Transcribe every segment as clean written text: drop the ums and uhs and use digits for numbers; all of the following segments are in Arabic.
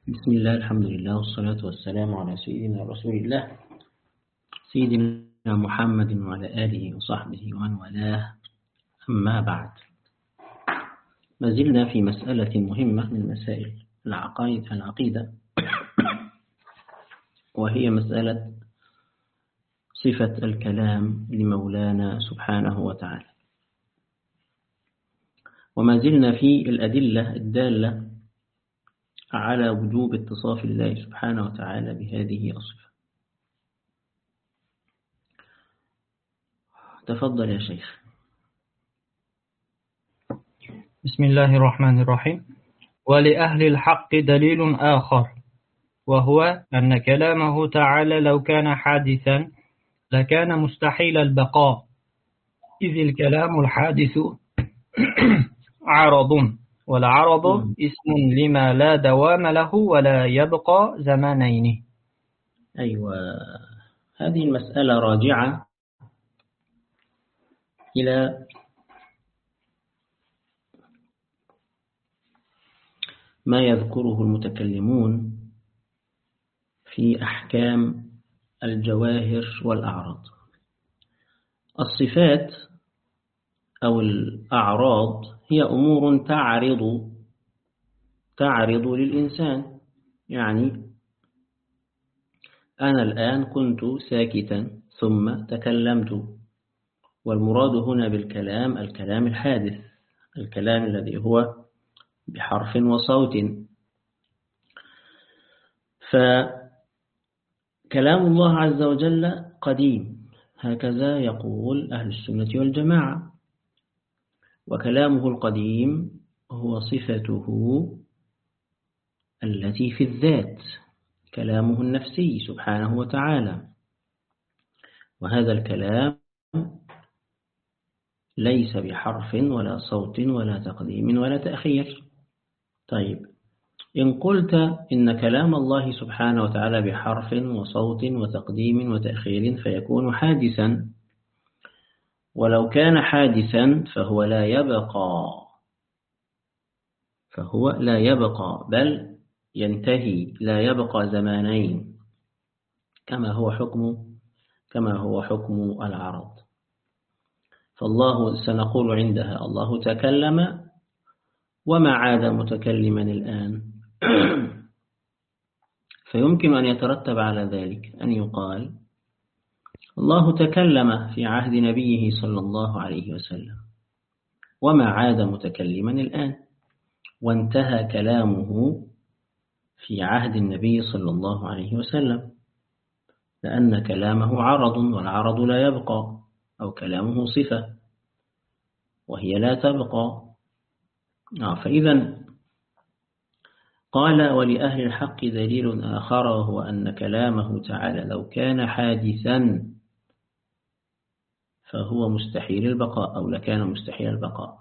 بسم الله الحمد لله والصلاة والسلام على سيدنا رسول الله سيدنا محمد وعلى آله وصحبه ومن والاه. أما بعد، ما زلنا في مسألة مهمة من مسائل العقيدة وهي مسألة صفة الكلام لمولانا سبحانه وتعالى، وما زلنا في الأدلة الدالة على وجوب اتصاف الله سبحانه وتعالى بهذه الصفة. تفضل يا شيخ. بسم الله الرحمن الرحيم. ولأهل الحق دليل آخر، وهو أن كلامه تعالى لو كان حادثا لكان مستحيل البقاء، إذ الكلام الحادث عرض، والعرض اسم لما لا دوام له ولا يبقى زمانين. أيوة، هذه المسألة راجعة إلى ما يذكره المتكلمون في أحكام الجواهر والأعراض. الصفات أو الأعراض هي أمور تعرض للإنسان، يعني أنا الآن كنت ساكتا ثم تكلمت، والمراد هنا بالكلام الكلام الحادث، الكلام الذي هو بحرف وصوت. فكلام الله عز وجل قديم، هكذا يقول أهل السنة والجماعة، وكلامه القديم هو صفته التي في الذات، كلامه النفسي سبحانه وتعالى، وهذا الكلام ليس بحرف ولا صوت ولا تقديم ولا تأخير. طيب، إن قلت إن كلام الله سبحانه وتعالى بحرف وصوت وتقديم وتأخير فيكون حادثا، ولو كان حادثا فهو لا يبقى بل ينتهي، لا يبقى زمانين، كما هو حكم العرض. فالله سنقول عندها الله تكلم وما عاد متكلما الآن. فيمكن أن يترتب على ذلك أن يقال الله تكلم في عهد نبيه صلى الله عليه وسلم وما عاد متكلما الآن، وانتهى كلامه في عهد النبي صلى الله عليه وسلم، لأن كلامه عرض، والعرض لا يبقى، أو كلامه صفة وهي لا تبقى. فإذا قال ولأهل الحق دليل آخر، وهو أن كلامه تعالى لو كان حادثا فهو مستحيل البقاء، أو لكان مستحيل البقاء.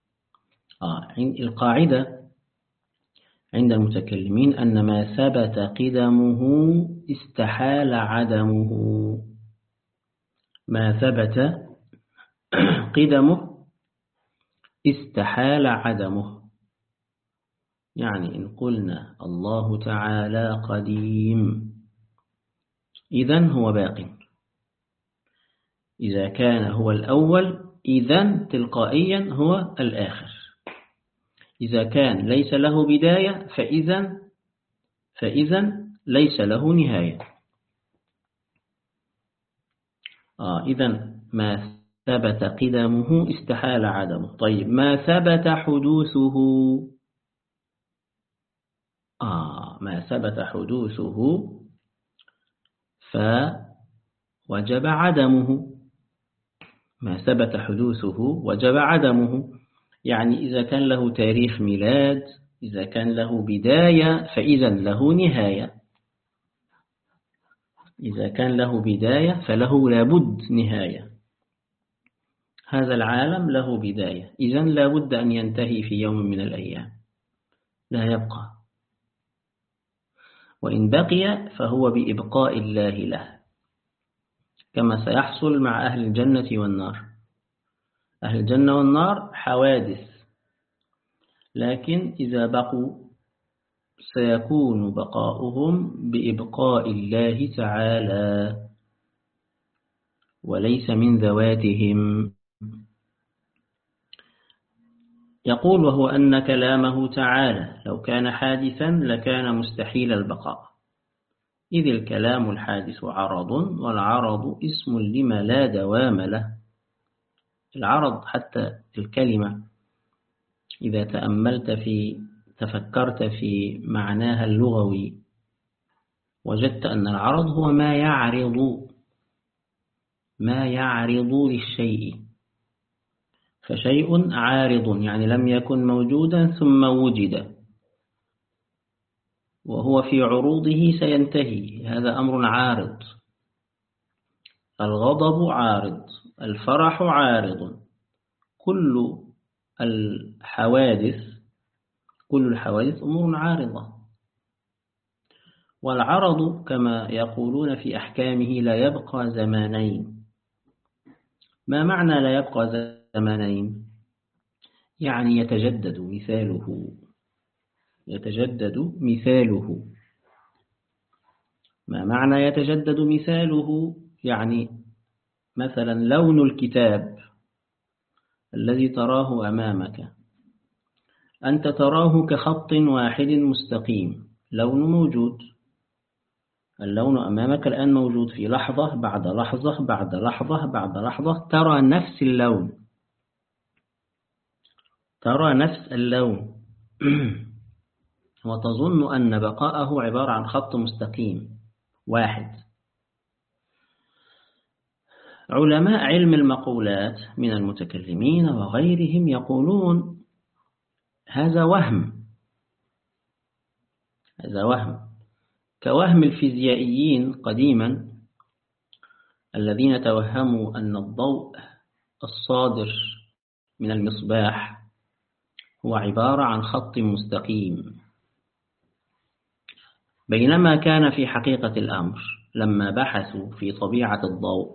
القاعدة عند المتكلمين أن ما ثبت قدمه استحال عدمه، ما ثبت قدمه استحال عدمه. يعني إن قلنا الله تعالى قديم إذن هو باق، إذا كان هو الأول إذن تلقائيا هو الآخر، إذا كان ليس له بداية فإذن ليس له نهاية. إذن ما ثبت قدمه استحال عدمه. طيب، ما ثبت حدوثه فوجب عدمه. ما ثبت حدوثه وجب عدمه، يعني إذا كان له تاريخ ميلاد، إذا كان له بداية فإذن له نهاية، إذا كان له بداية فله لابد نهاية. هذا العالم له بداية، إذن لابد أن ينتهي في يوم من الأيام، لا يبقى، وإن بقي فهو بإبقاء الله له، كما سيحصل مع أهل الجنة والنار. أهل الجنة والنار حوادث، لكن إذا بقوا سيكون بقاؤهم بإبقاء الله تعالى وليس من ذواتهم. يقول وهو أن كلامه تعالى لو كان حادثا لكان مستحيل البقاء، إذ الكلام الحادث عرض، والعرض اسم لما لا دوام له. العرض حتى الكلمة إذا تفكرت في معناها اللغوي وجدت أن العرض هو ما يعرض للشيء، فشيء عارض يعني لم يكن موجودا ثم وجد، وهو في عروضه سينتهي، هذا أمر عارض. الغضب عارض، الفرح عارض، كل الحوادث أمور عارضة. والعرض كما يقولون في أحكامه لا يبقى زمانين. ما معنى لا يبقى زمانين؟ يعني يتجدد مثاله. ما معنى يتجدد مثاله؟ يعني مثلا لون الكتاب الذي تراه أمامك، أنت تراه كخط واحد مستقيم، لون موجود، اللون أمامك الآن موجود، في لحظة بعد لحظة بعد لحظة بعد لحظة ترى نفس اللون وتظن أن بقاءه عبارة عن خط مستقيم واحد. علماء علم المقولات من المتكلمين وغيرهم يقولون هذا وهم كوهم الفيزيائيين قديما الذين توهموا أن الضوء الصادر من المصباح هو عبارة عن خط مستقيم، بينما كان في حقيقة الأمر لما بحثوا في طبيعة الضوء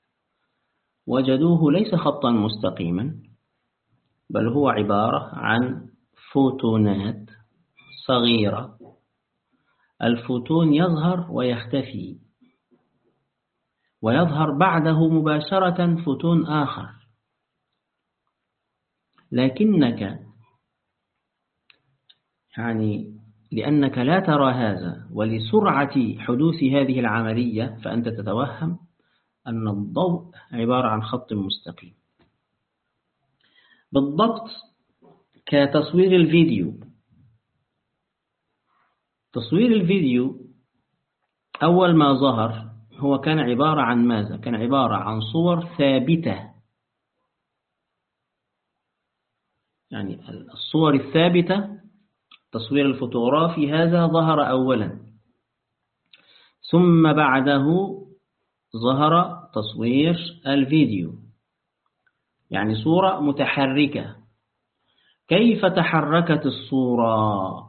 وجدوه ليس خطا مستقيما، بل هو عبارة عن فوتونات صغيرة. الفوتون يظهر ويختفي، ويظهر بعده مباشرة فوتون آخر، لكنك لأنك لا ترى هذا ولسرعة حدوث هذه العملية فأنت تتوهم أن الضوء عبارة عن خط مستقيم، بالضبط كتصوير الفيديو. تصوير الفيديو أول ما ظهر هو كان عبارة عن ماذا؟ كان عبارة عن صور ثابتة، يعني الصور الثابتة. التصوير الفوتوغرافي هذا ظهر أولا، ثم بعده ظهر تصوير الفيديو، يعني صورة متحركة. كيف تحركت الصورة؟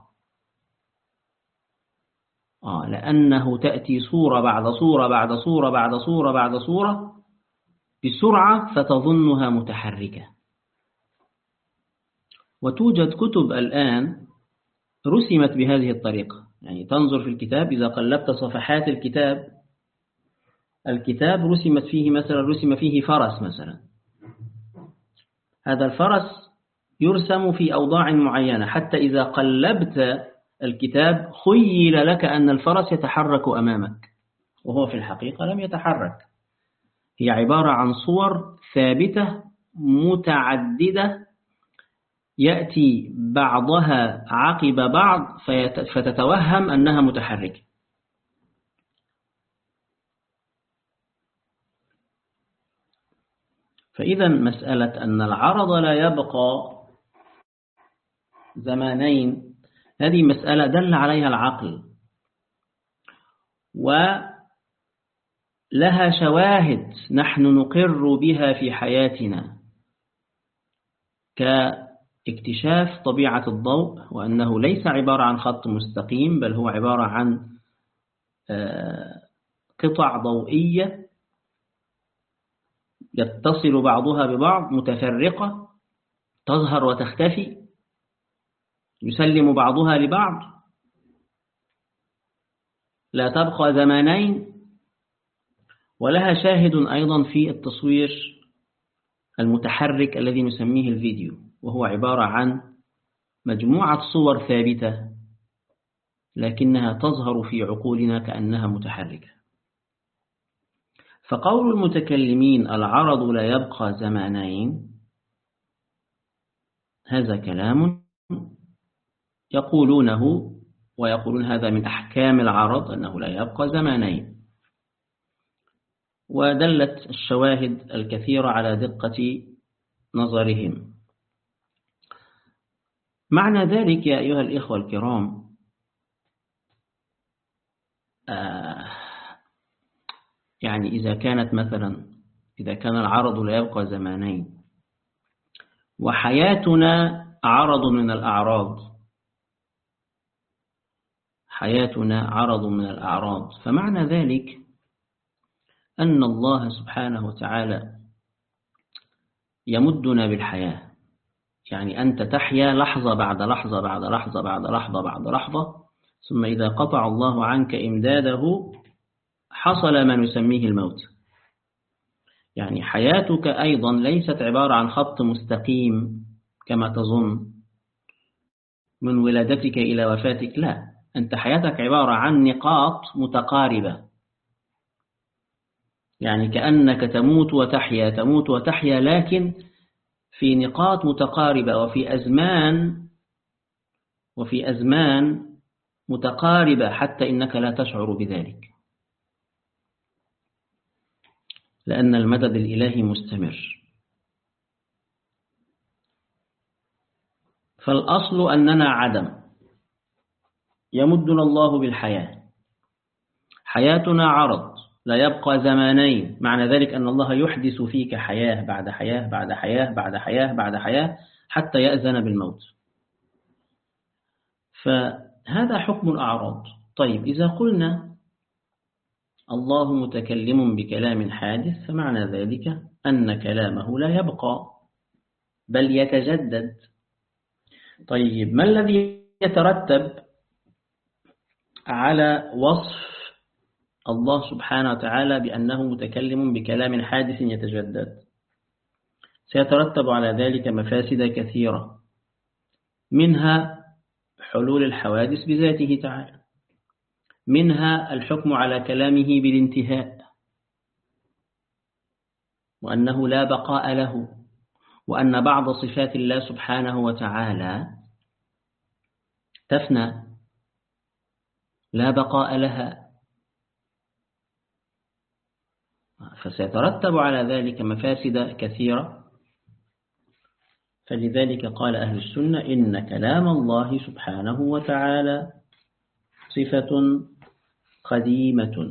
لأنه تأتي صورة بعد صورة بعد صورة بعد صورة بعد صورة بسرعة فتظنها متحركة. وتوجد كتب الآن رسمت بهذه الطريقة، يعني تنظر في الكتاب إذا قلبت صفحات الكتاب رسمت فيه مثلا، رسم فيه فرس مثلا، هذا الفرس يرسم في أوضاع معينة حتى إذا قلبت الكتاب خيل لك أن الفرس يتحرك أمامك، وهو في الحقيقة لم يتحرك. هي عبارة عن صور ثابتة متعددة يأتي بعضها عقب بعض فتتوهم أنها متحركة. فإذا مسألة أن العرض لا يبقى زمانين هذه مسألة دل عليها العقل، ولها شواهد نحن نقر بها في حياتنا، كاكتشاف طبيعة الضوء وأنه ليس عبارة عن خط مستقيم، بل هو عبارة عن قطع ضوئية يتصل بعضها ببعض متفرقة، تظهر وتختفي، يسلم بعضها لبعض. لا تبقى زمانين، ولها شاهد أيضا في التصوير المتحرك الذي نسميه الفيديو، وهو عبارة عن مجموعة صور ثابتة لكنها تظهر في عقولنا كأنها متحركة. فقول المتكلمين العرض لا يبقى زمانين هذا كلام يقولونه، ويقولون هذا من أحكام العرض أنه لا يبقى زمانين، ودلت الشواهد الكثيرة على دقة نظرهم. معنى ذلك يا أيها الإخوة الكرام يعني إذا كان العرض لا يبقى زمانين وحياتنا عرض من الأعراض، حياتنا عرض من الأعراض، فمعنى ذلك أن الله سبحانه وتعالى يمدنا بالحياة. يعني أنت تحيا لحظة بعد لحظة بعد لحظة بعد لحظة بعد لحظة، ثم إذا قطع الله عنك إمداده حصل ما نسميه الموت. يعني حياتك أيضا ليست عبارة عن خط مستقيم كما تظن من ولادتك إلى وفاتك، لا، أنت حياتك عبارة عن نقاط متقاربة، يعني كأنك تموت وتحيا تموت وتحيا، لكن في نقاط متقاربة وفي أزمان متقاربة، حتى إنك لا تشعر بذلك، لأن المدد الإلهي مستمر. فالأصل أننا عدم، يمدنا الله بالحياة، حياتنا عرض لا يبقى زمانين، معنى ذلك أن الله يحدث فيك حياة بعد حياة بعد حياة بعد حياة بعد حياة حتى يأذن بالموت. فهذا حكم الأعراض. طيب، إذا قلنا الله متكلم بكلام حادث، فمعنى ذلك أن كلامه لا يبقى بل يتجدد. طيب، ما الذي يترتب على وصف الله سبحانه وتعالى بأنه متكلم بكلام حادث يتجدد؟ سيترتب على ذلك مفاسد كثيرة، منها حلول الحوادث بذاته تعالى، منها الحكم على كلامه بالانتهاء، وأنه لا بقاء له، وأن بعض صفات الله سبحانه وتعالى تفنى لا بقاء لها. فسيترتب على ذلك مفاسد كثيرة. فلذلك قال أهل السنة إن كلام الله سبحانه وتعالى صفة قديمة،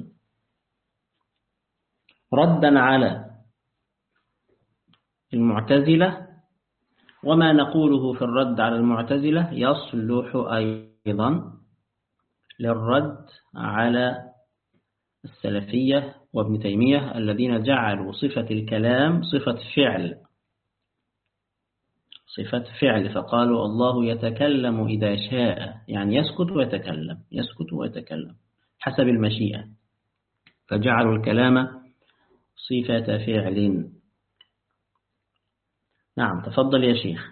ردا على المعتزلة. وما نقوله في الرد على المعتزلة يصلح أيضا للرد على السلفية وابن تيمية الذين جعلوا صفة الكلام صفة فعل، فقالوا الله يتكلم إذا شاء، يعني يسكت ويتكلم يسكت ويتكلم حسب المشيئة، فجعلوا الكلام صفة فعل. نعم، تفضل يا شيخ.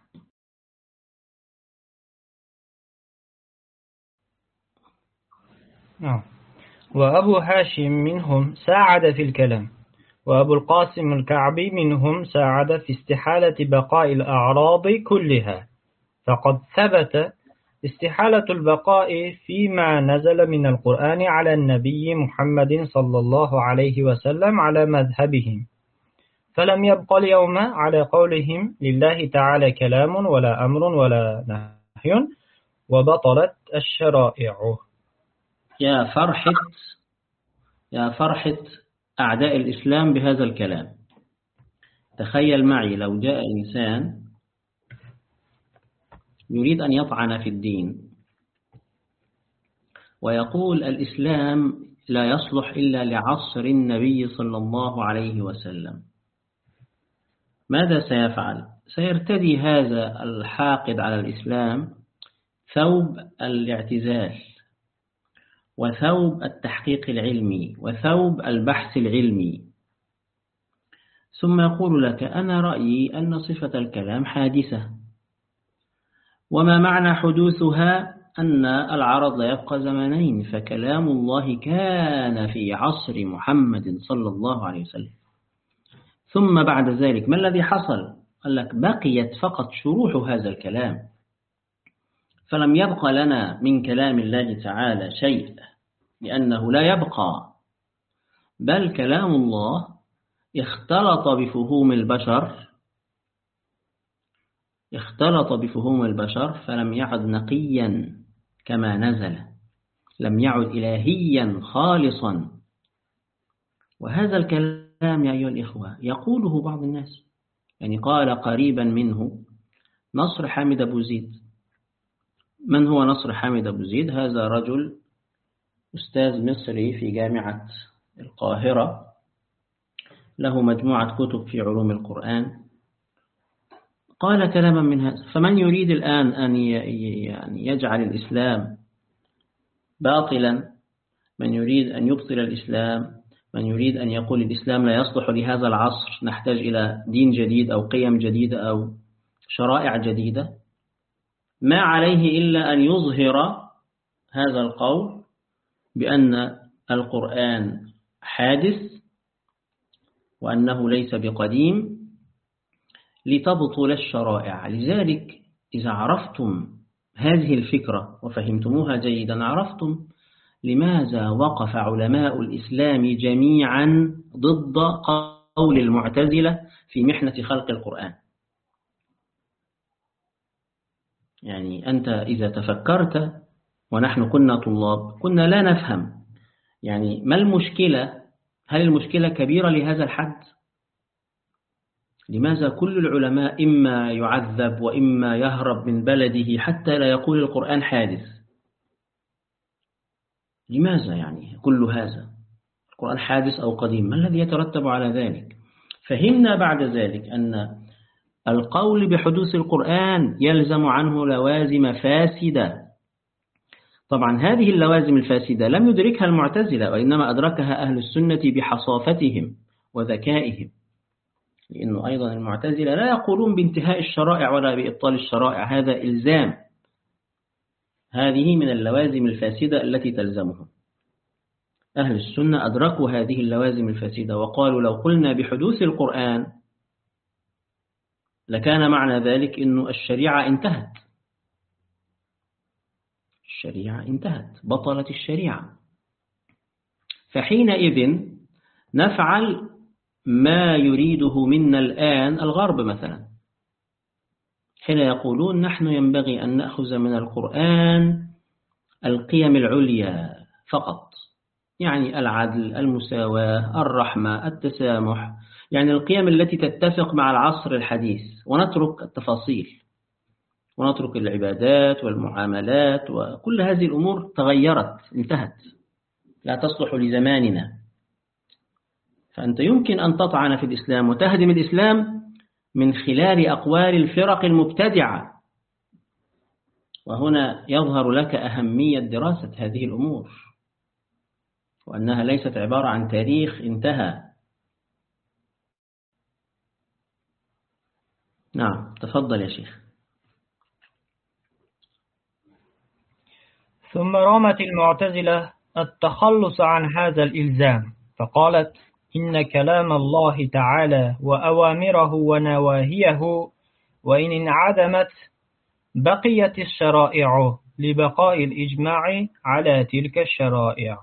وأبو هاشم منهم ساعد في الكلام، وأبو القاسم الكعبي منهم ساعد في استحالة بقاء الأعراض كلها، فقد ثبت استحالة البقاء فيما نزل من القرآن على النبي محمد صلى الله عليه وسلم على مذهبهم، فلم يبق اليوم على قولهم لله تعالى كلام ولا أمر ولا نهي، وبطلت الشرائع. يا فرحة أعداء الإسلام بهذا الكلام. تخيل معي لو جاء إنسان يريد أن يطعن في الدين ويقول الإسلام لا يصلح إلا لعصر النبي صلى الله عليه وسلم، ماذا سيفعل؟ سيرتدي هذا الحاقد على الإسلام ثوب الاعتزال، وثوب التحقيق العلمي وثوب البحث العلمي. ثم يقول لك أنا رأيي أن صفة الكلام حادثة، وما معنى حدوثها؟ أن العرض لا يبقى زمانين، فكلام الله كان في عصر محمد صلى الله عليه وسلم، ثم بعد ذلك ما الذي حصل؟ قال لك بقيت فقط شروح هذا الكلام، فلم يبقى لنا من كلام الله تعالى شيء، لأنه لا يبقى، بل كلام الله اختلط بفهوم البشر فلم يعد نقيا كما نزل، لم يعد إلهيا خالصا. وهذا الكلام يا أيها الإخوة يقوله بعض الناس، يعني قال قريبا منه نصر حامد أبو زيد. من هو نصر حامد أبو زيد؟ هذا رجل أستاذ مصري في جامعة القاهرة، له مجموعة كتب في علوم القرآن، قال كلاما من هذا. فمن يريد الآن أن يعني يجعل الإسلام باطلا، من يريد أن يبطل الإسلام، من يريد أن يقول الإسلام لا يصلح لهذا العصر، نحتاج إلى دين جديد أو قيم جديدة أو شرائع جديدة، ما عليه إلا أن يظهر هذا القول بأن القرآن حادث وأنه ليس بقديم لتبطل الشرائع. لذلك إذا عرفتم هذه الفكرة وفهمتموها جيدا، عرفتم لماذا وقف علماء الإسلام جميعا ضد قول المعتزلة في محنة خلق القرآن. يعني أنت إذا تفكرت، ونحن كنا طلاب كنا لا نفهم يعني ما المشكلة، هل المشكلة كبيرة لهذا الحد؟ لماذا كل العلماء إما يعذب وإما يهرب من بلده حتى لا يقول القرآن حادث؟ لماذا يعني كل هذا؟ القرآن حادث أو قديم، ما الذي يترتب على ذلك؟ فهمنا بعد ذلك أن القول بحدوث القرآن يلزم عنه لوازم فاسدة. طبعا هذه اللوازم الفاسدة لم يدركها المعتزلة، وإنما أدركها أهل السنة بحصافتهم وذكائهم، لأنه أيضا المعتزلة لا يقولون بانتهاء الشرائع ولا بإبطال الشرائع، هذا إلزام، هذه من اللوازم الفاسدة التي تلزمهم. أهل السنة أدركوا هذه اللوازم الفاسدة وقالوا لو قلنا بحدوث القرآن لكان معنى ذلك أنه الشريعة انتهت، الشريعة انتهت، بطلت الشريعة. فحينئذ نفعل ما يريده منا الآن الغرب مثلا، حين يقولون نحن ينبغي أن نأخذ من القرآن القيم العليا فقط، يعني العدل، المساواة، الرحمة، التسامح، يعني القيم التي تتفق مع العصر الحديث، ونترك التفاصيل ونترك العبادات والمعاملات، وكل هذه الأمور تغيرت، انتهت، لا تصلح لزماننا. فأنت يمكن أن تطعن في الإسلام وتهدم الإسلام من خلال أقوال الفرق المبتدعة، وهنا يظهر لك أهمية دراسة هذه الأمور، وأنها ليست عبارة عن تاريخ انتهى. نعم، تفضل يا شيخ. ثم رامت المعتزلة التخلص عن هذا الإلزام، فقالت إن كلام الله تعالى وأوامره ونواهيه وإن انعدمت بقيت الشرائع لبقاء الإجماع على تلك الشرائع.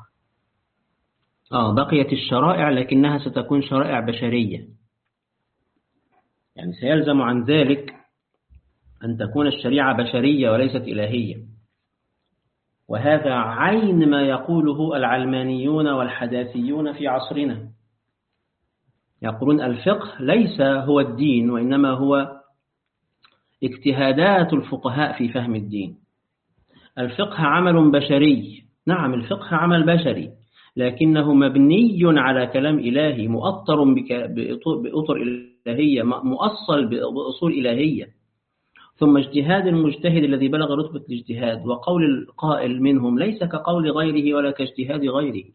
بقيت الشرائع لكنها ستكون شرائع بشرية، يعني سيلزم عن ذلك أن تكون الشريعة بشرية وليست إلهية. وهذا عين ما يقوله العلمانيون والحداثيون في عصرنا، يقولون الفقه ليس هو الدين، وإنما هو اجتهادات الفقهاء في فهم الدين. الفقه عمل بشري، نعم الفقه عمل بشري، لكنه مبني على كلام إلهي، مؤطر بأطر إلهية، مؤصل بأصول إلهية. ثم اجتهاد المجتهد الذي بلغ رتبة الاجتهاد وقول القائل منهم ليس كقول غيره ولا كاجتهاد غيره.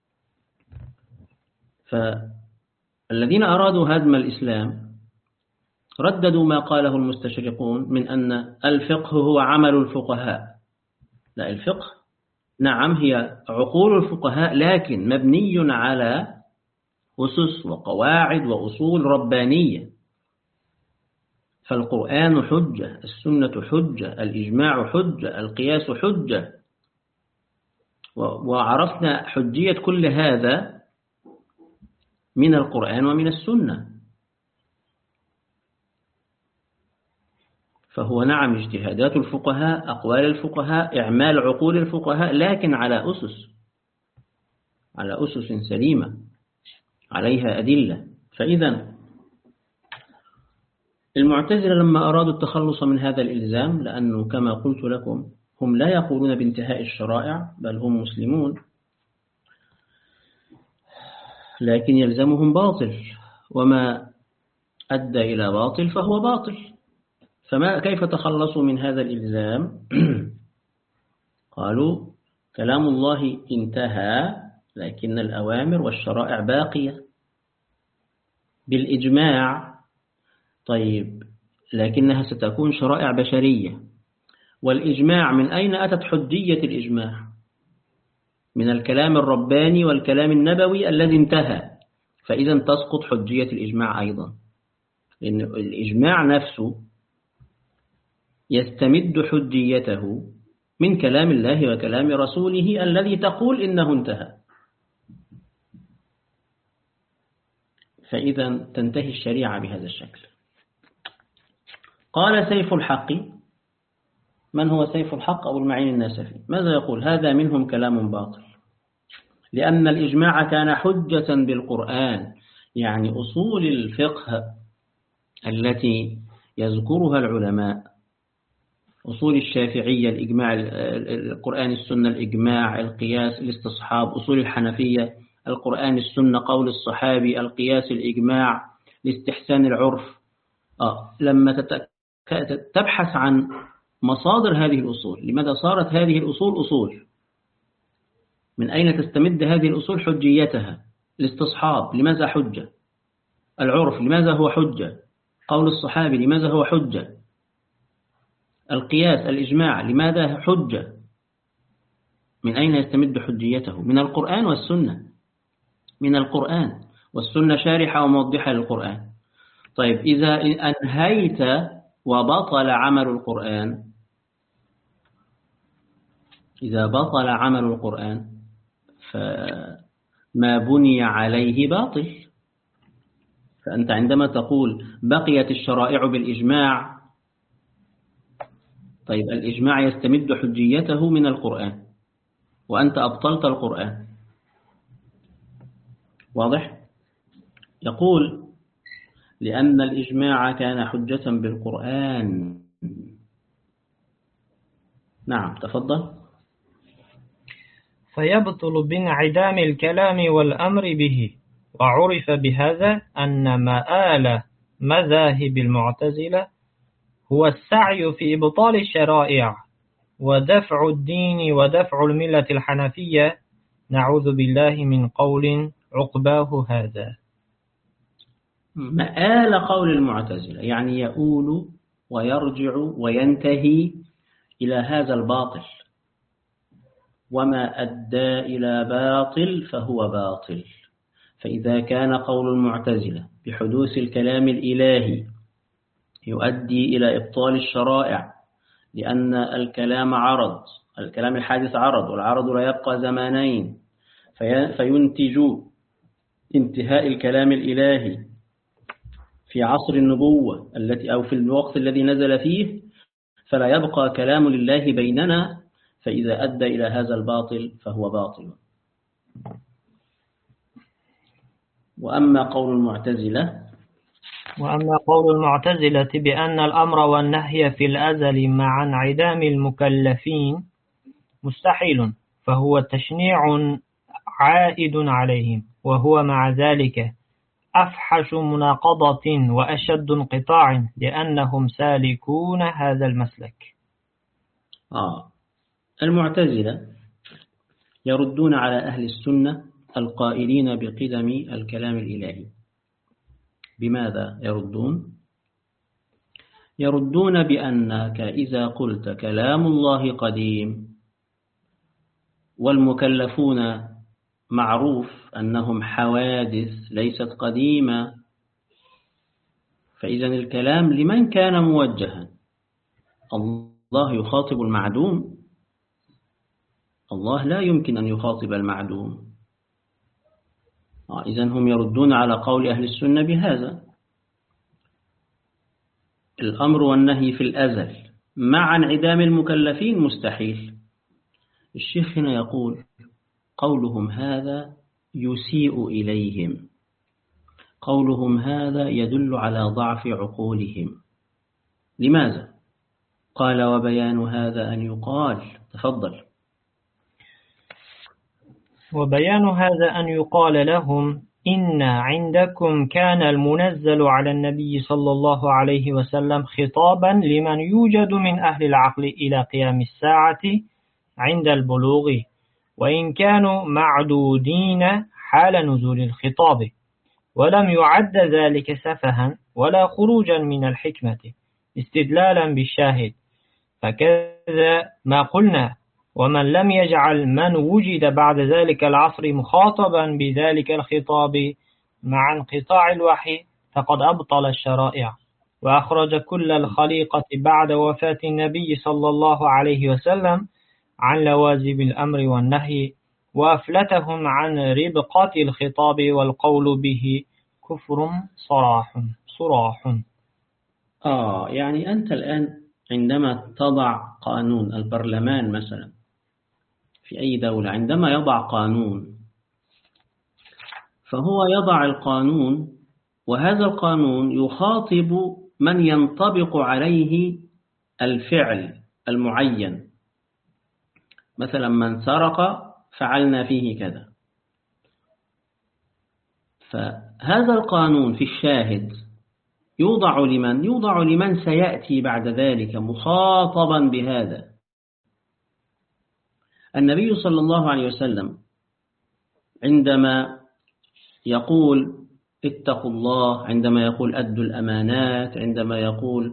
فالذين أرادوا هدم الإسلام رددوا ما قاله المستشرقون من أن الفقه هو عمل الفقهاء. لا، الفقه نعم هي عقول الفقهاء، لكن مبني على أسس وقواعد وأصول ربانية. فالقرآن حجة، السنة حجة، الإجماع حجة، القياس حجة. وعرفنا حجية كل هذا من القرآن ومن السنة. فهو نعم اجتهادات الفقهاء، أقوال الفقهاء، إعمال عقول الفقهاء، لكن على أسس سليمة عليها أدلة. فإذا المعتزلة لما أرادوا التخلص من هذا الإلزام، لأنه كما قلت لكم هم لا يقولون بانتهاء الشرائع بل هم مسلمون، لكن يلزمهم باطل، وما أدى إلى باطل فهو باطل. كيف تخلصوا من هذا الإلزام؟ قالوا كلام الله انتهى، لكن الأوامر والشرائع باقية بالإجماع. طيب، لكنها ستكون شرائع بشرية. والإجماع من أين أتت حجية الإجماع؟ من الكلام الرباني والكلام النبوي الذي انتهى، فإذا تسقط حجية الإجماع أيضا، لأن الإجماع نفسه يستمد حجيته من كلام الله وكلام رسوله الذي تقول إنه انتهى. فإذا تنتهي الشريعة بهذا الشكل. قال سيف الحق. من هو سيف الحق أبو المعين الناسفي؟ ماذا يقول؟ هذا منهم كلام باطل، لأن الإجماع كان حجة بالقرآن، يعني أصول الفقه التي يذكرها العلماء، أصول الشافعية الإجماع، القرآن السنة الإجماع، القياس الاستصحاب. أصول الحنفية القرآن السنة قول الصحابي، القياس الإجماع، لاستحسان العرف. لما تبحث عن مصادر هذه الأصول، لماذا صارت هذه الأصول أصول؟ من أين تستمد هذه الأصول حجيتها؟ الاستصحاب لماذا حجة؟ العرف لماذا هو حجة؟ قول الصحابي لماذا هو حجة؟ القياس الإجماع لماذا حجة؟ من أين يستمد حجيته؟ من القرآن والسنة، من القرآن والسنة شارحة وموضحة للقرآن. طيب، إذا أنهيت وبطل عمل القرآن، إذا بطل عمل القرآن فما بني عليه باطل. فأنت عندما تقول بقيت الشرائع بالإجماع، طيب الإجماع يستمد حجيته من القرآن وأنت أبطلت القرآن. واضح؟ يقول لأن الإجماع كان حجة بالقرآن. نعم، تفضل. فيبطل بانعدام الكلام والأمر به. وعرف بهذا أن مآل مذاهب المعتزلة هو السعي في إبطال الشرائع ودفع الدين ودفع الملة الحنفية، نعوذ بالله من قول عقباه هذا. مآل قول المعتزلة يعني يؤول ويرجع وينتهي إلى هذا الباطل، وما أدى إلى باطل فهو باطل. فإذا كان قول المعتزلة بحدوث الكلام الإلهي يؤدي إلى إبطال الشرائع، لأن الكلام عرض، الكلام الحادث عرض، والعرض لا يبقى زمانين، فينتج انتهاء الكلام الإلهي في عصر النبوة أو في الوقت الذي نزل فيه، فلا يبقى كلام لله بيننا، فإذا أدى إلى هذا الباطل فهو باطل. وأما قول المعتزلة بأن الأمر والنهي في الأزل مع انعدام المكلفين مستحيل، فهو تشنيع عائد عليهم، وهو مع ذلك أفحش مناقضة وأشد انقطاع لأنهم سالكون هذا المسلك. المعتزلة يردون على أهل السنة القائلين بقدم الكلام الإلهي. بماذا يردون؟ يردون بأنك إذا قلت كلام الله قديم والمكلفون معروف أنهم حوادث ليست قديمة، فإذا الكلام لمن كان موجها؟ الله يخاطب المعدوم؟ الله لا يمكن أن يخاطب المعدوم. إذن هم يردون على قول أهل السنة بهذا. الأمر والنهي في الأزل مع انعدام المكلفين مستحيل. الشيخ هنا يقول قولهم هذا يسيء إليهم، قولهم هذا يدل على ضعف عقولهم. لماذا؟ قال وبيان هذا أن يقال. تفضل. وبيان هذا أن يقال لهم إن عندكم كان المنزل على النبي صلى الله عليه وسلم خطابا لمن يوجد من أهل العقل إلى قيام الساعة عند البلوغ، وإن كانوا معدودين حال نزول الخطاب، ولم يعد ذلك سفها ولا خروجا من الحكمة استدلالا بالشاهد. فكذا ما قلنا، ومن لم يجعل من وجد بعد ذلك العصر مخاطبا بذلك الخطاب مع انقطاع الوحي فقد أبطل الشرائع، وأخرج كل الخليقة بعد وفاة النبي صلى الله عليه وسلم عن لوازم الأمر والنهي، وأفلتهم عن ربقة الخطاب، والقول به كفر صراح. يعني أنت الآن عندما تضع قانون، البرلمان مثلا في أي دولة عندما يضع قانون فهو يضع القانون، وهذا القانون يخاطب من ينطبق عليه الفعل المعين. مثلا من سرق فعلنا فيه كذا، فهذا القانون في الشاهد يوضع لمن؟ يوضع لمن سيأتي بعد ذلك مخاطبا بهذا. النبي صلى الله عليه وسلم عندما يقول اتقوا الله، عندما يقول أدوا الأمانات، عندما يقول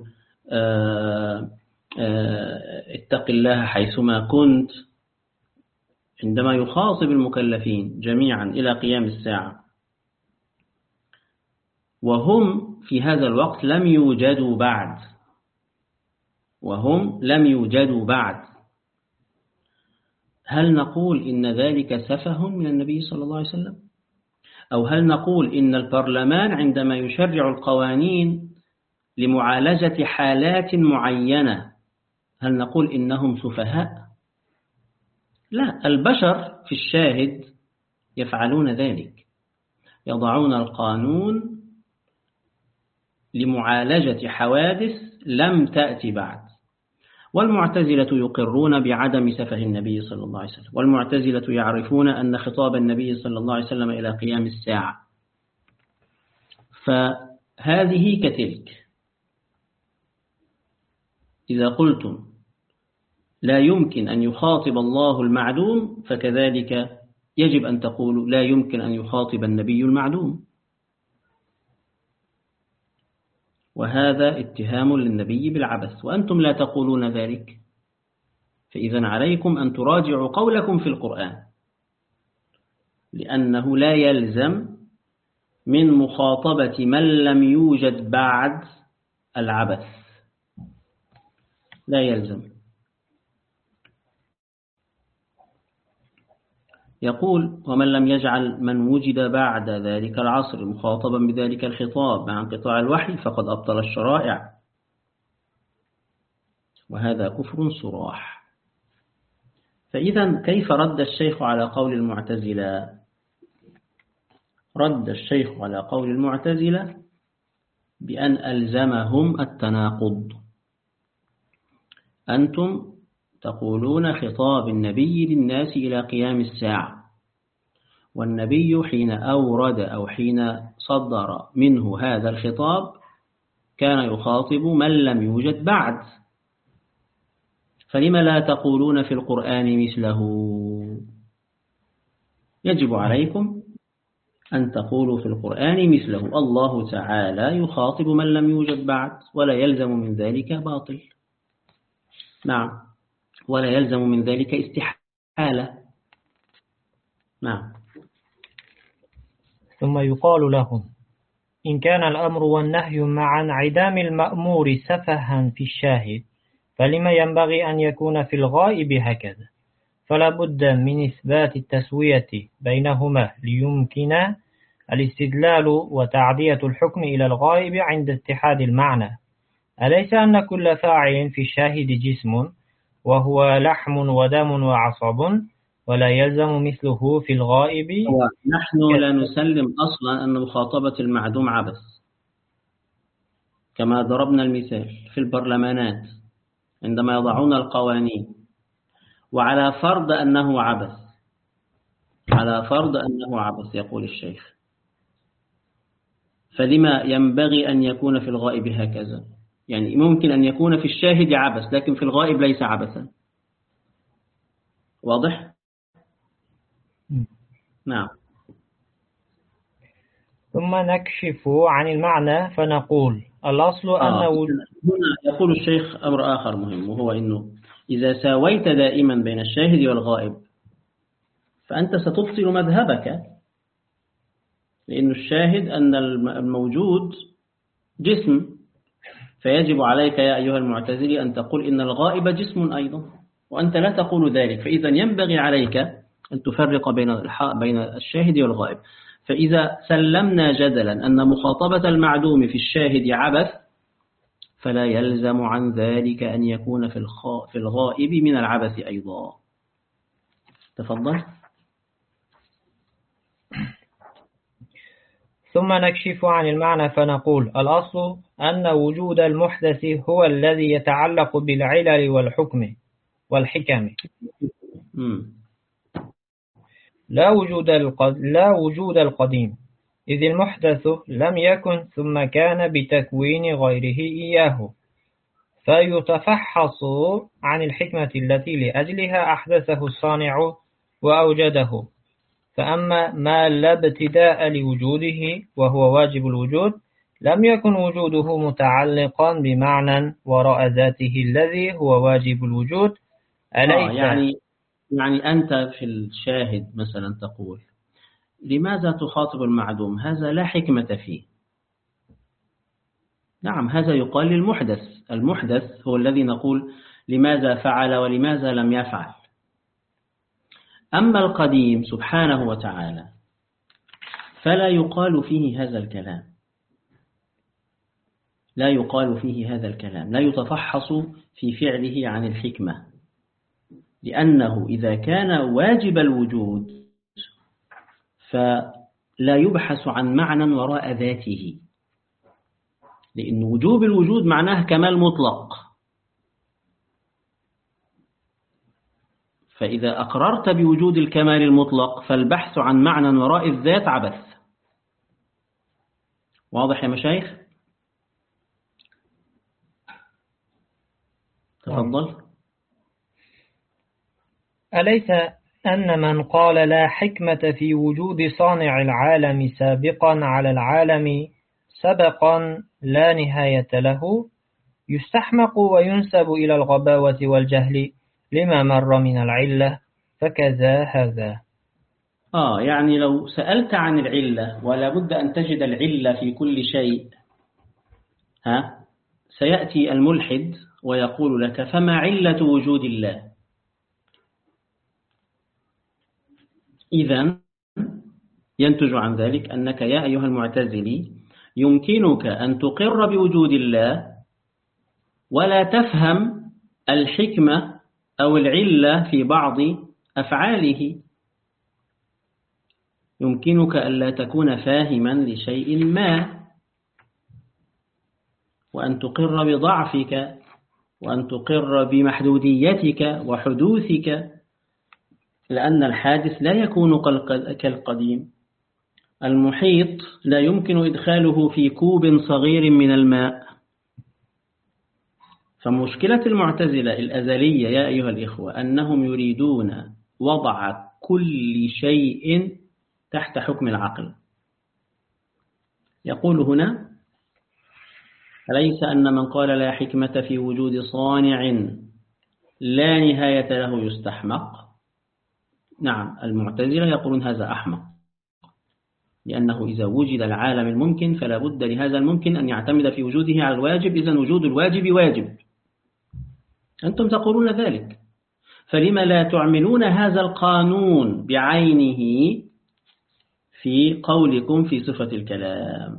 اتق الله حيثما كنت، عندما يخاطب المكلفين جميعا إلى قيام الساعة، وهم في هذا الوقت لم يوجدوا بعد، هل نقول إن ذلك سفه من النبي صلى الله عليه وسلم؟ أو هل نقول إن البرلمان عندما يشرع القوانين لمعالجة حالات معينة هل نقول إنهم سفهاء؟ لا، البشر في الشاهد يفعلون ذلك، يضعون القانون لمعالجة حوادث لم تأتي بعد. والمعتزلة يقرون بعدم سفه النبي صلى الله عليه وسلم، والمعتزلة يعرفون أن خطاب النبي صلى الله عليه وسلم إلى قيام الساعة، فهذه كتلك. إذا قلتم لا يمكن أن يخاطب الله المعدوم، فكذلك يجب أن تقولوا لا يمكن أن يخاطب النبي المعدوم، وهذا اتهام للنبي بالعبث، وأنتم لا تقولون ذلك. فإذا عليكم أن تراجعوا قولكم في القرآن، لأنه لا يلزم من مخاطبة من لم يوجد بعد العبث، لا يلزم. يقول ومن لم يجعل من وجد بعد ذلك العصر مخاطبا بذلك الخطاب مع انقطاع الوحي فقد أبطل الشرائع، وهذا كفر صراح. فإذا كيف رد الشيخ على قول المعتزلة؟ رد الشيخ على قول المعتزلة بأن ألزمهم التناقض. أنتم تقولون خطاب النبي للناس إلى قيام الساعة، والنبي حين أورد أو حين صدر منه هذا الخطاب كان يخاطب من لم يوجد بعد، فلما لا تقولون في القرآن مثله؟ يجب عليكم أن تقولوا في القرآن مثله. الله تعالى يخاطب من لم يوجد بعد، ولا يلزم من ذلك باطل. نعم، ولا يلزم من ذلك استحالة. نعم. ثم يقال لهم: إن كان الأمر والنهي مع انعدام المأمور سفها في الشاهد، فلما ينبغي أن يكون في الغائب هكذا؟ فلا بد من إثبات التسوية بينهما ليمكن الاستدلال وتعدية الحكم إلى الغائب عند اتحاد المعنى. أليس أن كل فاعل في الشاهد جسم وهو لحم ودم وعصب، ولا يلزم مثله في الغائب؟ نحن لا نسلم أصلا أن مخاطبة المعدوم عبث، كما ضربنا المثال في البرلمانات عندما يضعون القوانين، وعلى فرض أنه عبث، على فرض أنه عبث يقول الشيخ، فلما ينبغي أن يكون في الغائب هكذا؟ يعني ممكن أن يكون في الشاهد عبث لكن في الغائب ليس عبثا. واضح؟ نعم. ثم نكشف عن المعنى فنقول: الأصل أنه هنا يقول الشيخ أمر آخر مهم، وهو أنه إذا ساويت دائما بين الشاهد والغائب فأنت ستبطل مذهبك، لأن الشاهد أن الموجود جسم، فيجب عليك يا أيها المعتزلي أن تقول إن الغائب جسم أيضا، وأنت لا تقول ذلك. فإذا ينبغي عليك أن تفرق بين الشاهد والغائب. فإذا سلمنا جدلا أن مخاطبة المعدوم في الشاهد عبث، فلا يلزم عن ذلك أن يكون في الغائب من العبث أيضا. تفضل. ثم نكشف عن المعنى فنقول: الأصل أن وجود المحدث هو الذي يتعلق بالعلل والحكم والحكم، لا وجود القديم، إذ المحدث لم يكن ثم كان بتكوين غيره إياه، فيتفحص عن الحكمة التي لأجلها أحدثه الصانع وأوجده. فأما ما لا ابتداء لوجوده وهو واجب الوجود، لم يكن وجوده متعلقا بمعنى وراء ذاته الذي هو واجب الوجود. أليس يعني أنت في الشاهد مثلا تقول: لماذا تخاطب المعدوم؟ هذا لا حكمة فيه. نعم، هذا يقال للمحدث. المحدث هو الذي نقول لماذا فعل ولماذا لم يفعل. أما القديم سبحانه وتعالى فلا يقال فيه هذا الكلام، لا يقال فيه هذا الكلام، لا يتفحص في فعله عن الحكمة، لأنه إذا كان واجب الوجود فلا يبحث عن معنى وراء ذاته، لأن وجوب الوجود معناه كمال مطلق. فإذا أقررت بوجود الكمال المطلق فالبحث عن معنى وراء الذات عبث. واضح يا مشايخ؟ تفضل. أليس أن من قال لا حكمة في وجود صانع العالم سابقا على العالم سبقا لا نهاية له يستحمق وينسب إلى الغباوة والجهل لما مر من العلة، فكذا هذا. يعني لو سألت عن العلة ولا بد أن تجد العلة في كل شيء، سيأتي الملحد ويقول لك: فما علة وجود الله؟ إذن ينتج عن ذلك أنك يا أيها المعتزلي يمكنك أن تقر بوجود الله ولا تفهم الحكمة أو العلة في بعض أفعاله. يمكنك ألا تكون فاهما لشيء ما، وأن تقر بضعفك، وأن تقر بمحدوديتك وحدوثك، لأن الحادث لا يكون كالقديم. المحيط لا يمكن إدخاله في كوب صغير من الماء. فمشكلة المعتزلة الأزلية يا أيها الإخوة أنهم يريدون وضع كل شيء تحت حكم العقل. يقول هنا: أليس أن من قال لا حكمة في وجود صانع لا نهاية له يستحمق؟ نعم، المعتزلة يقولون هذا أحمق، لأنه إذا وجد العالم الممكن فلا بد لهذا الممكن أن يعتمد في وجوده على الواجب، إذن وجود الواجب واجب. أنتم تقولون ذلك، فلما لا تعملون هذا القانون بعينه في قولكم في صفة الكلام،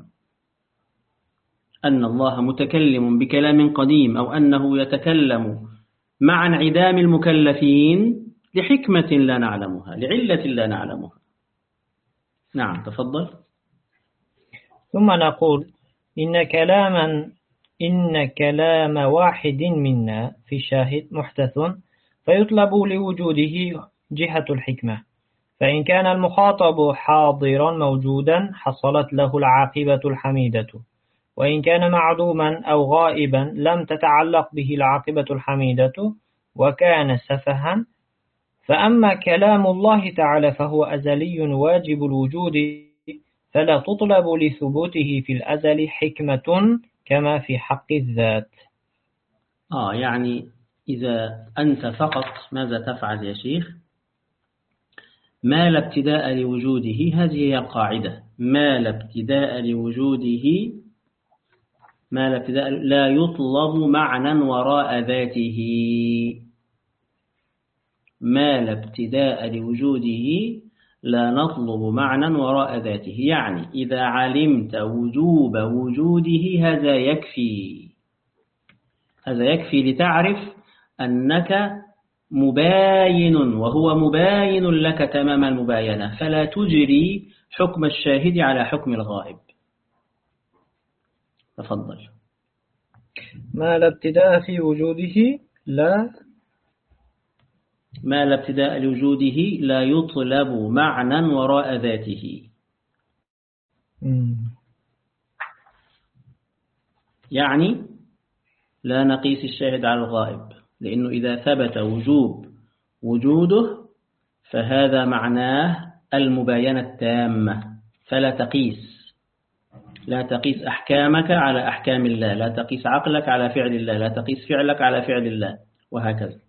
أن الله متكلم بكلام قديم، أو أنه يتكلم مع انعدام المكلفين لحكمة لا نعلمها، لعلة لا نعلمها. نعم، تفضل. ثم نقول إن كلام واحد منا في شاهد محدث، فيطلب لوجوده جهة الحكمة، فإن كان المخاطب حاضرا موجودا حصلت له العاقبة الحميدة، وإن كان معدوما أو غائبا لم تتعلق به العاقبة الحميدة وكان سفها. فأما كلام الله تعالى فهو أزلي واجب الوجود، فلا تطلب لثبوته في الأزل حكمة كما في حق الذات. يعني إذا أنت فقط ماذا تفعل يا شيخ؟ ما لا ابتداء لوجوده، هذه هي القاعدة. ما لا ابتداء لوجوده، لا يطلب معنى وراء ذاته. ما لا ابتداء لوجوده لا نطلب معنى وراء ذاته. يعني إذا علمت وجوب وجوده هذا يكفي. هذا يكفي لتعرف أنك مباين وهو مباين لك تمام المباينة، فلا تجري حكم الشاهد على حكم الغائب. تفضل. ما لا ابتداء في وجوده ما لا ابتداء لوجوده لا يطلب معنى وراء ذاته. يعني لا نقيس الشاهد على الغائب، لأنه إذا ثبت وجوده فهذا معناه المباينة التامة، فلا تقيس. لا تقيس أحكامك على أحكام الله، لا تقيس عقلك على فعل الله، لا تقيس فعلك على فعل الله، وهكذا.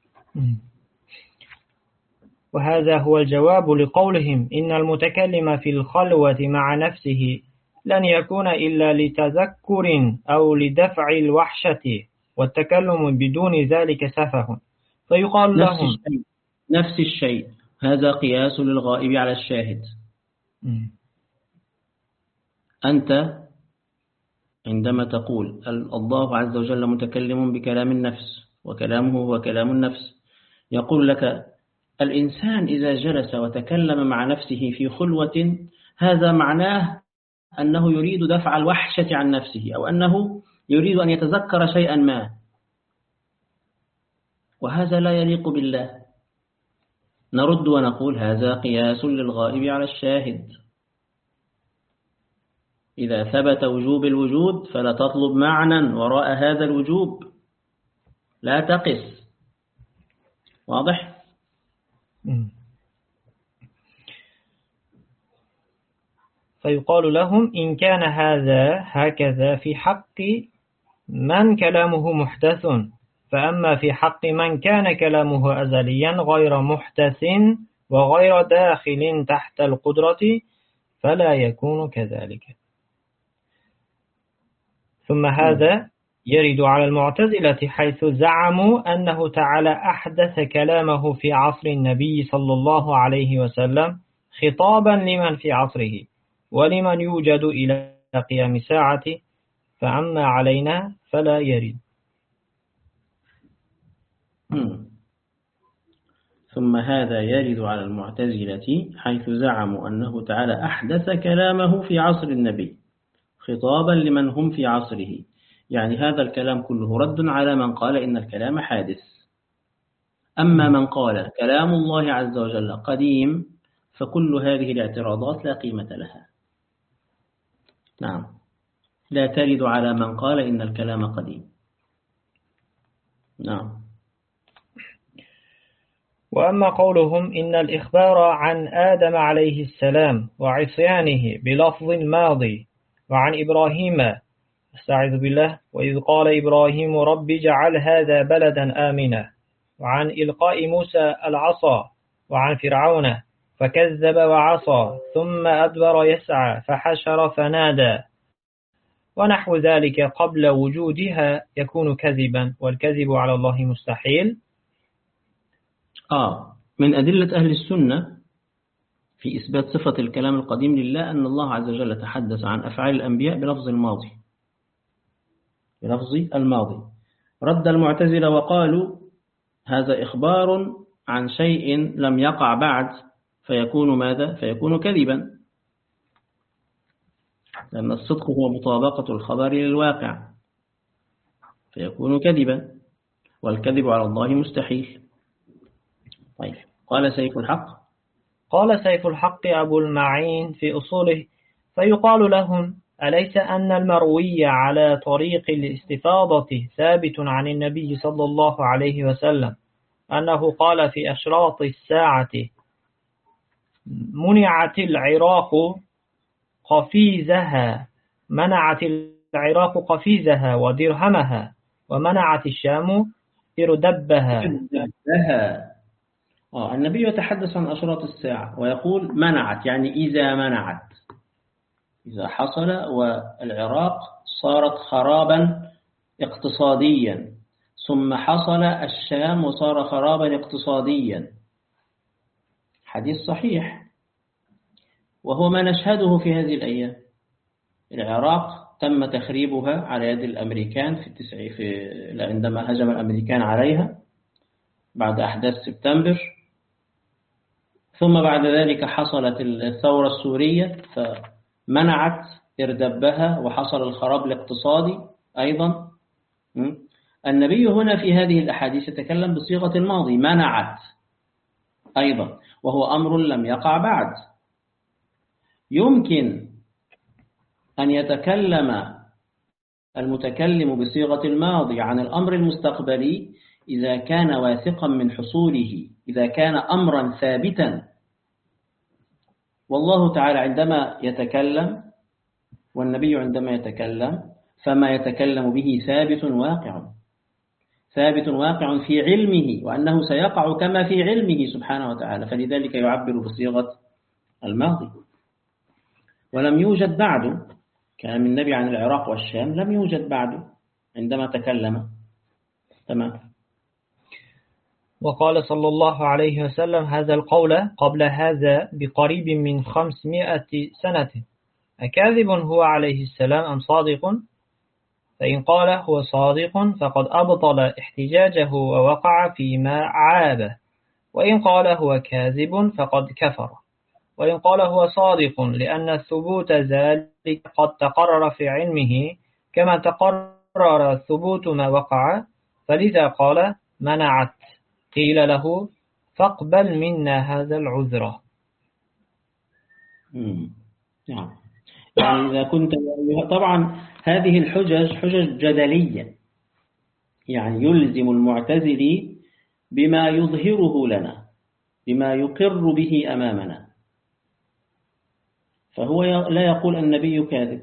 وهذا هو الجواب لقولهم إن المتكلم في الخلوة مع نفسه لن يكون إلا لتذكر أو لدفع الوحشة، والتكلم بدون ذلك سفه. فيقال لهم نفس الشيء، هذا قياس للغائب على الشاهد. أنت عندما تقول الله عز وجل متكلم بكلام النفس وكلامه هو كلام النفس، يقول لك الإنسان إذا جلس وتكلم مع نفسه في خلوة هذا معناه أنه يريد دفع الوحشة عن نفسه، أو أنه يريد أن يتذكر شيئا ما، وهذا لا يليق بالله. نرد ونقول هذا قياس للغائب على الشاهد. إذا ثبت وجوب الوجود فلا تطلب معنى وراء هذا الوجوب، لا تقس. واضح؟ فيقال لهم إن كان هذا هكذا في حق من كلامه محدث، فأما في حق من كان كلامه أزليا غير محدث وغير داخل تحت القدرة فلا يكون كذلك. ثم هذا يرد على المعتزلة حيث زعموا أنه تعالى أحدث كلامه في عصر النبي صلى الله عليه وسلم خطابا لمن في عصره ولمن يوجد إلى قيام الساعة، فأما علينا فلا يرد. ثم هذا يرد على المعتزلة حيث زعموا أنه تعالى أحدث كلامه في عصر النبي خطابا لمن هم في عصره. يعني هذا الكلام كله رد على من قال إن الكلام حادث. أما من قال كلام الله عز وجل قديم فكل هذه الاعتراضات لا قيمة لها. نعم، لا ترد على من قال إن الكلام قديم. نعم. وأما قولهم إن الإخبار عن آدم عليه السلام وعصيانه بلفظ الماضي، وعن إبراهيم استعيذ بالله وإذ قال إبراهيم رب اجعل هذا بلدا آمنا، وعن إلقاء موسى العصا، وعن فرعون فكذب وعصى ثم أدبر يسعى فحشر فنادى، ونحو ذلك قبل وجودها يكون كذبا، والكذب على الله مستحيل. من أدلة أهل السنة في إثبات صفة الكلام القديم لله أن الله عز وجل تحدث عن أفعال الأنبياء بلفظ الماضي، بلفظ الماضي. رد المعتزلة وقالوا هذا إخبار عن شيء لم يقع بعد، فيكون ماذا؟ فيكون كذبا، لأن الصدق هو مطابقة الخبر للواقع، فيكون كذبا، والكذب على الله مستحيل. طيب، قال سيف الحق أبو المعين في أصوله فيقال لهم أليس أن المروي على طريق الاستفاضة ثابت عن النبي صلى الله عليه وسلم أنه قال في أشراط الساعة منعت العراق قفيزها ودرهمها، ومنعت الشام إردبها. النبي يتحدث عن أشراط الساعة ويقول منعت، يعني إذا منعت، إذا حصل والعراق صارت خرابا اقتصاديا، ثم حصل الشام وصار خرابا اقتصاديا. حديث صحيح، وهو ما نشهده في هذه الأيام. العراق تم تخريبها على يد الأمريكان عندما هجم الأمريكان عليها بعد أحداث سبتمبر، ثم بعد ذلك حصلت الثورة السورية فمنعت إردبها وحصل الخراب الاقتصادي أيضا. النبي هنا في هذه الأحاديث يتكلم بصيغة الماضي، منعت أيضا، وهو أمر لم يقع بعد. يمكن أن يتكلم المتكلم بصيغة الماضي عن الأمر المستقبلي إذا كان واثقا من حصوله، إذا كان أمرا ثابتا. والله تعالى عندما يتكلم والنبي عندما يتكلم فما يتكلم به ثابت واقع في علمه، وأنه سيقع كما في علمه سبحانه وتعالى، فلذلك يعبر بصيغة الماضي. ولم يوجد بعد كلام النبي عن العراق والشام، لم يوجد بعد عندما تكلم. تمام. وقال صلى الله عليه وسلم هذا القول قبل هذا بقريب من 500 سنة، أكاذب هو عليه السلام أم صادق؟ فإن قال هو صادق فقد أبطل احتجاجه ووقع فيما عابه، وإن قال هو كاذب فقد كفر، وإن قال هو صادق لأن ثبوت ذلك قد تقرر في علمه كما تقرر ثبوت ما وقع، فلذا قال منعت. قيل له فاقبل منا هذا العذر. نعم. يعني إذا كنت طبعا هذه الحجج حجج جدلية، يعني يلزم المعتزلي بما يظهره لنا، بما يقر به أمامنا. فهو لا يقول النبي كاذب،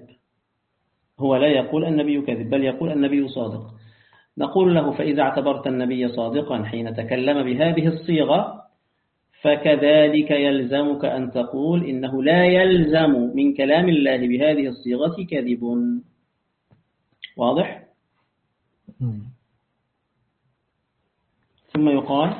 بل يقول النبي صادق. نقول له فإذا اعتبرت النبي صادقا حين تكلم بهذه الصيغة، فكذلك يلزمك أن تقول إنه لا يلزم من كلام الله بهذه الصيغة كذب. واضح؟ ثم يقال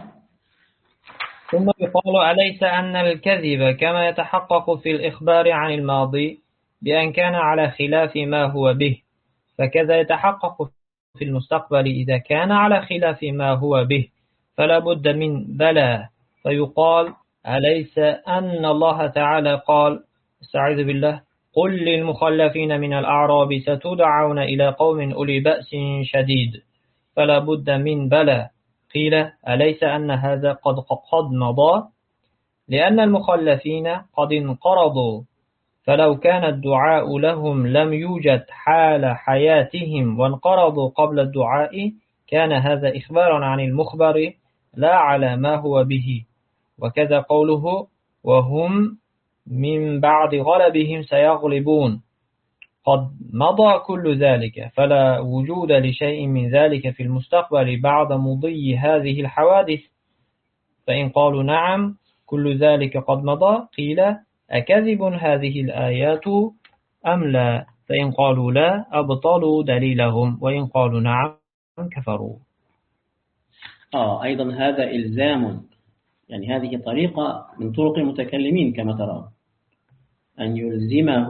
أليس أن الكذب كما يتحقق في الإخبار عن الماضي بأن كان على خلاف ما هو به، فكذا يتحقق في المستقبل إذا كان على خلاف ما هو به، فلا بد من بلى. فيقال أليس أن الله تعالى قال استعيذ بالله قل للمخلفين من الأعراب ستدعون إلى قوم أولي بأس شديد، فلا بد من بلى. قيل أليس أن هذا قد مضى؟ لأن المخلفين قد انقرضوا، فلو كان الدعاء لهم لم يوجد حال حياتهم وانقرضوا قبل الدعاء كان هذا إخبارا عن المخبر لا على ما هو به. وكذا قوله وهم من بعد غلبهم سيغلبون، قد مضى كل ذلك، فلا وجود لشيء من ذلك في المستقبل بعد مضي هذه الحوادث. فإن قالوا نعم كل ذلك قد مضى قيل أكذب هذه الآيات أم لا؟ فإن قالوا لا أبطلوا دليلهم، وإن قالوا نعم كفروا. أيضا هذا إلزام، يعني هذه طريقة من طرق المتكلمين كما ترى، أن يلزمه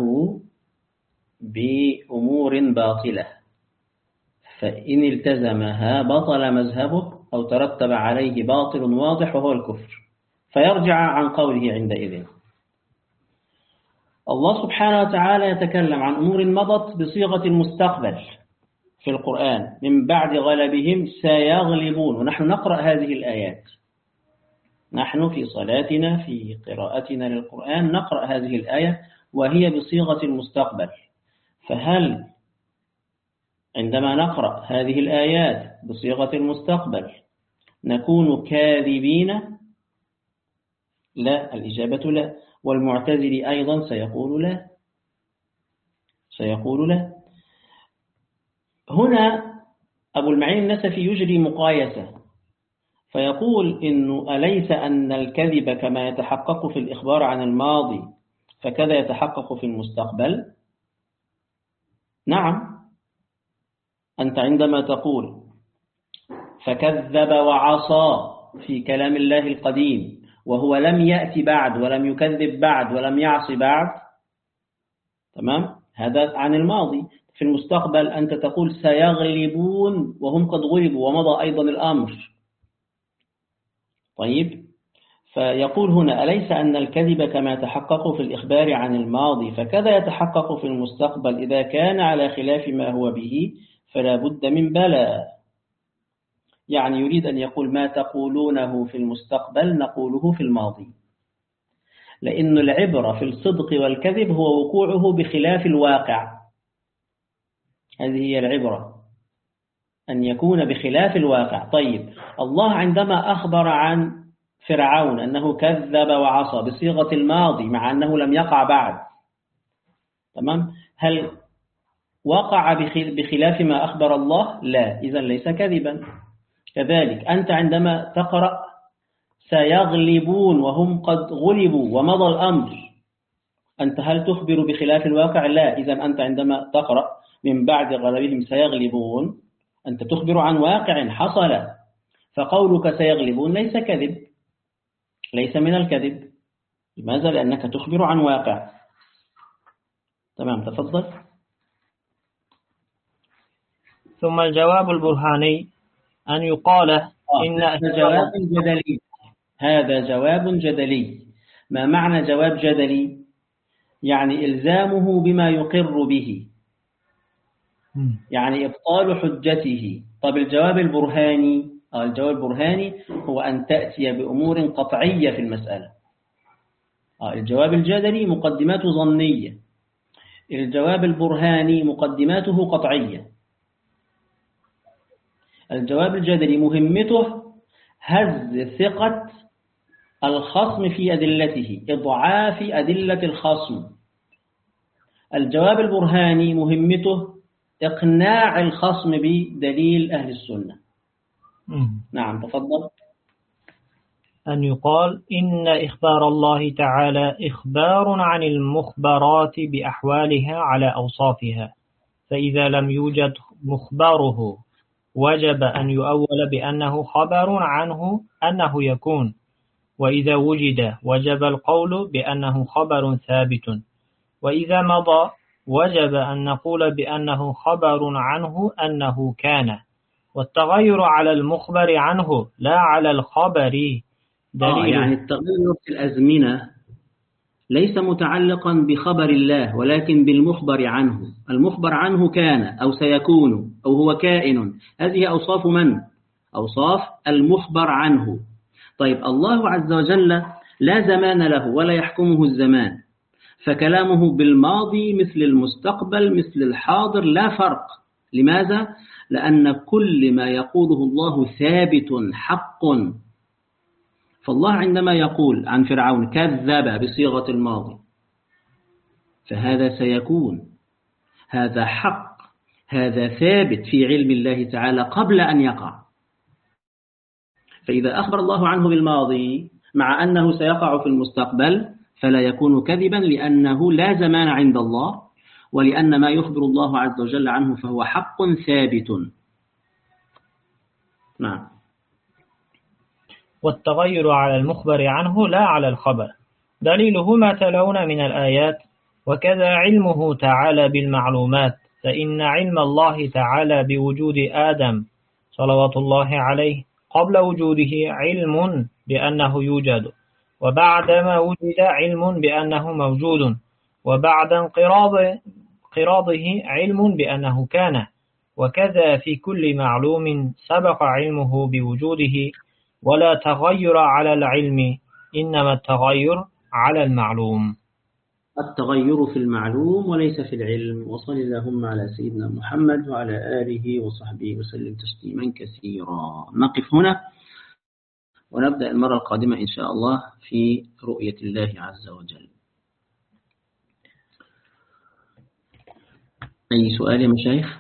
بأمور باطلة، فإن التزمها بطل مذهبه أو ترتب عليه باطل واضح وهو الكفر، فيرجع عن قوله عندئذ. الله سبحانه وتعالى يتكلم عن أمور مضت بصيغة المستقبل في القرآن، من بعد غلبهم سيغلبون، ونحن نقرأ هذه الآيات، نحن في صلاتنا في قراءتنا للقرآن نقرأ هذه الآية وهي بصيغة المستقبل. فهل عندما نقرأ هذه الآيات بصيغة المستقبل نكون كاذبين؟ لا، الإجابة لا. والمعتزلي أيضا سيقول لا. هنا أبو المعين النسفي يجري مقايسة فيقول إنه أليس أن الكذب كما يتحقق في الإخبار عن الماضي فكذا يتحقق في المستقبل؟ نعم، أنت عندما تقول فكذب وعصى في كلام الله القديم وهو لم يأتي بعد ولم يكذب بعد ولم يعص بعد، تمام، هذا عن الماضي. في المستقبل أنت تقول سيغلبون وهم قد غلبوا ومضى أيضا الأمر. طيب، فيقول هنا أليس أن الكذب كما يتحقق في الإخبار عن الماضي فكذا يتحقق في المستقبل إذا كان على خلاف ما هو به فلا بد من بلى. يعني يريد أن يقول ما تقولونه في المستقبل نقوله في الماضي، لأن العبرة في الصدق والكذب هو وقوعه بخلاف الواقع. هذه هي العبرة، أن يكون بخلاف الواقع. طيب، الله عندما أخبر عن فرعون أنه كذب وعصى بصيغة الماضي مع أنه لم يقع بعد، تمام، هل وقع بخلاف ما أخبر الله؟ لا، إذن ليس كذبا. كذلك أنت عندما تقرأ سيغلبون وهم قد غلبوا ومضى الأمر، أنت هل تخبر بخلاف الواقع؟ لا، إذن أنت عندما تقرأ من بعد غلبهم سيغلبون أنت تخبر عن واقع حصل، فقولك سيغلبون ليس كذب، ليس من الكذب. لماذا؟ لأنك تخبر عن واقع. تمام، تفضل. ثم الجواب البرهاني أن يقال إن هذا جواب جدلي. ما معنى جواب جدلي؟ يعني إلزامه بما يقر به، يعني إبطال حجته. طب الجواب البرهاني، الجواب البرهاني هو أن تأتي بأمور قطعية في المسألة. الجواب الجدلي مقدماته ظنية، الجواب البرهاني مقدماته قطعية. الجواب الجدلي مهمته هز ثقة الخصم في أدلته، إضعاف أدلة الخصم. الجواب البرهاني مهمته إقناع الخصم بدليل أهل السنة. نعم، تفضل. أن يقال إن إخبار الله تعالى إخبار عن المخبرات بأحوالها على أوصافها، فإذا لم يوجد مخبره وجب أن يؤول بأنه خبر عنه أنه يكون، وإذا وجد وجب القول بأنه خبر ثابت، وإذا مضى وجب أن نقول بأنه خبر عنه أنه كان، والتغير على المخبر عنه لا على الخبر دليل. يعني التغير في الأزمنة ليس متعلقا بخبر الله ولكن بالمخبر عنه. المخبر عنه كان أو سيكون أو هو كائن، هذه أوصاف من؟ أوصاف المخبر عنه. طيب الله عز وجل لا زمان له ولا يحكمه الزمان، فكلامه بالماضي مثل المستقبل مثل الحاضر لا فرق. لماذا؟ لأن كل ما يقوله الله ثابت حق. فالله عندما يقول عن فرعون كذب بصيغة الماضي، فهذا سيكون، هذا حق، هذا ثابت في علم الله تعالى قبل أن يقع. فإذا أخبر الله عنه بالماضي مع أنه سيقع في المستقبل فلا يكون كذبا، لأنه لا زمان عند الله، ولأن ما يخبر الله عز وجل عنه فهو حق ثابت. نعم. والتغير على المخبر عنه لا على الخبر، دليله ما تلون من الآيات. وكذا علمه تعالى بالمعلومات، فإن علم الله تعالى بوجود آدم صلوات الله عليه قبل وجوده علم بأنه يوجد، وبعدما وجد علم بأنه موجود، وبعد انقراضه علم بأنه كان. وكذا في كل معلوم سبق علمه بوجوده، ولا تغير على العلم، إنما التغير على المعلوم. التغير في المعلوم وليس في العلم. وصل اللهم على سيدنا محمد وعلى آله وصحبه وسلم تسليما كثيرا. نقف هنا ونبدأ المرة القادمة إن شاء الله في رؤية الله عز وجل. أي سؤال يا مشايخ؟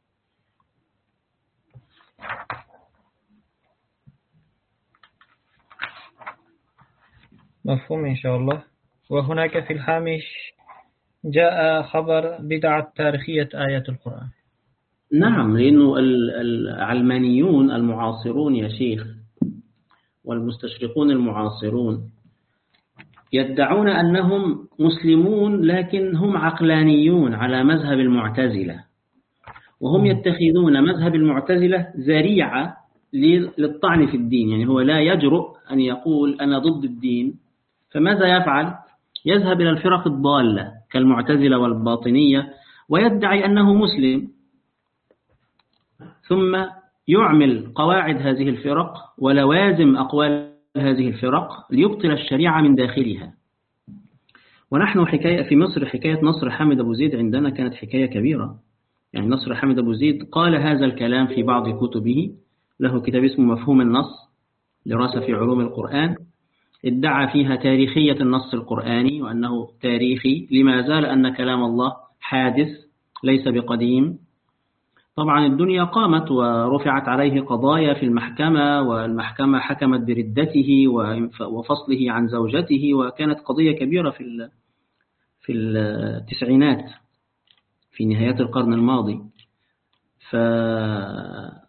مفهوم إن شاء الله. وهناك في الهامش جاء خبر بدعة تاريخية آيات القرآن. نعم، لأنه العلمانيون المعاصرون يا شيخ والمستشرقون المعاصرون يدعون أنهم مسلمون، لكن هم عقلانيون على مذهب المعتزلة، وهم يتخذون مذهب المعتزلة ذريعة للطعن في الدين. يعني هو لا يجرؤ أن يقول أنا ضد الدين، فماذا يفعل؟ يذهب إلى الفرق الضالة كالمعتزلة والباطنية ويدعي أنه مسلم، ثم يعمل قواعد هذه الفرق ولوازم أقوال هذه الفرق ليبطل الشريعة من داخلها. ونحن في مصر حكاية نصر حامد أبو زيد عندنا كانت حكاية كبيرة. يعني نصر حامد أبو زيد قال هذا الكلام في بعض كتبه، له كتاب اسمه مفهوم النص دراسة في علوم القرآن، ادعى فيها تاريخية النص القرآني وأنه تاريخي. لماذا؟ لأن كلام الله حادث ليس بقديم. طبعا الدنيا قامت ورفعت عليه قضايا في المحكمة، والمحكمة حكمت بردته وفصله عن زوجته، وكانت قضية كبيرة في التسعينات في نهاية القرن الماضي. فهذا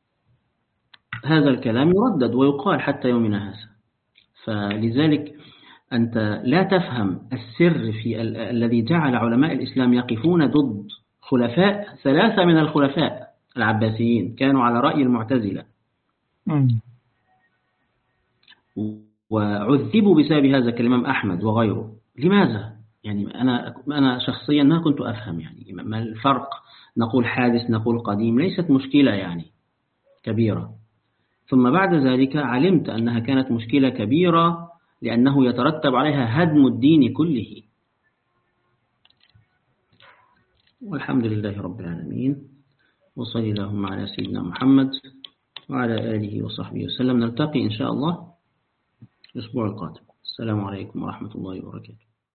الكلام يردد ويقال حتى يومنا هذا. فلذلك أنت لا تفهم السر في الذي جعل علماء الإسلام يقفون ضد خلفاء 3 من الخلفاء العباسيين كانوا على رأي المعتزلة وعذبوا بسبب هذا كالإمام أحمد وغيره. لماذا؟ يعني أنا شخصيا ما كنت أفهم يعني ما الفرق، نقول حادث نقول قديم، ليست مشكلة يعني كبيرة. ثم بعد ذلك علمت أنها كانت مشكلة كبيرة لأنه يترتب عليها هدم الدين كله. والحمد لله رب العالمين، وصلى اللهم على سيدنا محمد وعلى آله وصحبه وسلم. نلتقي إن شاء الله الأسبوع القادم. السلام عليكم ورحمة الله وبركاته.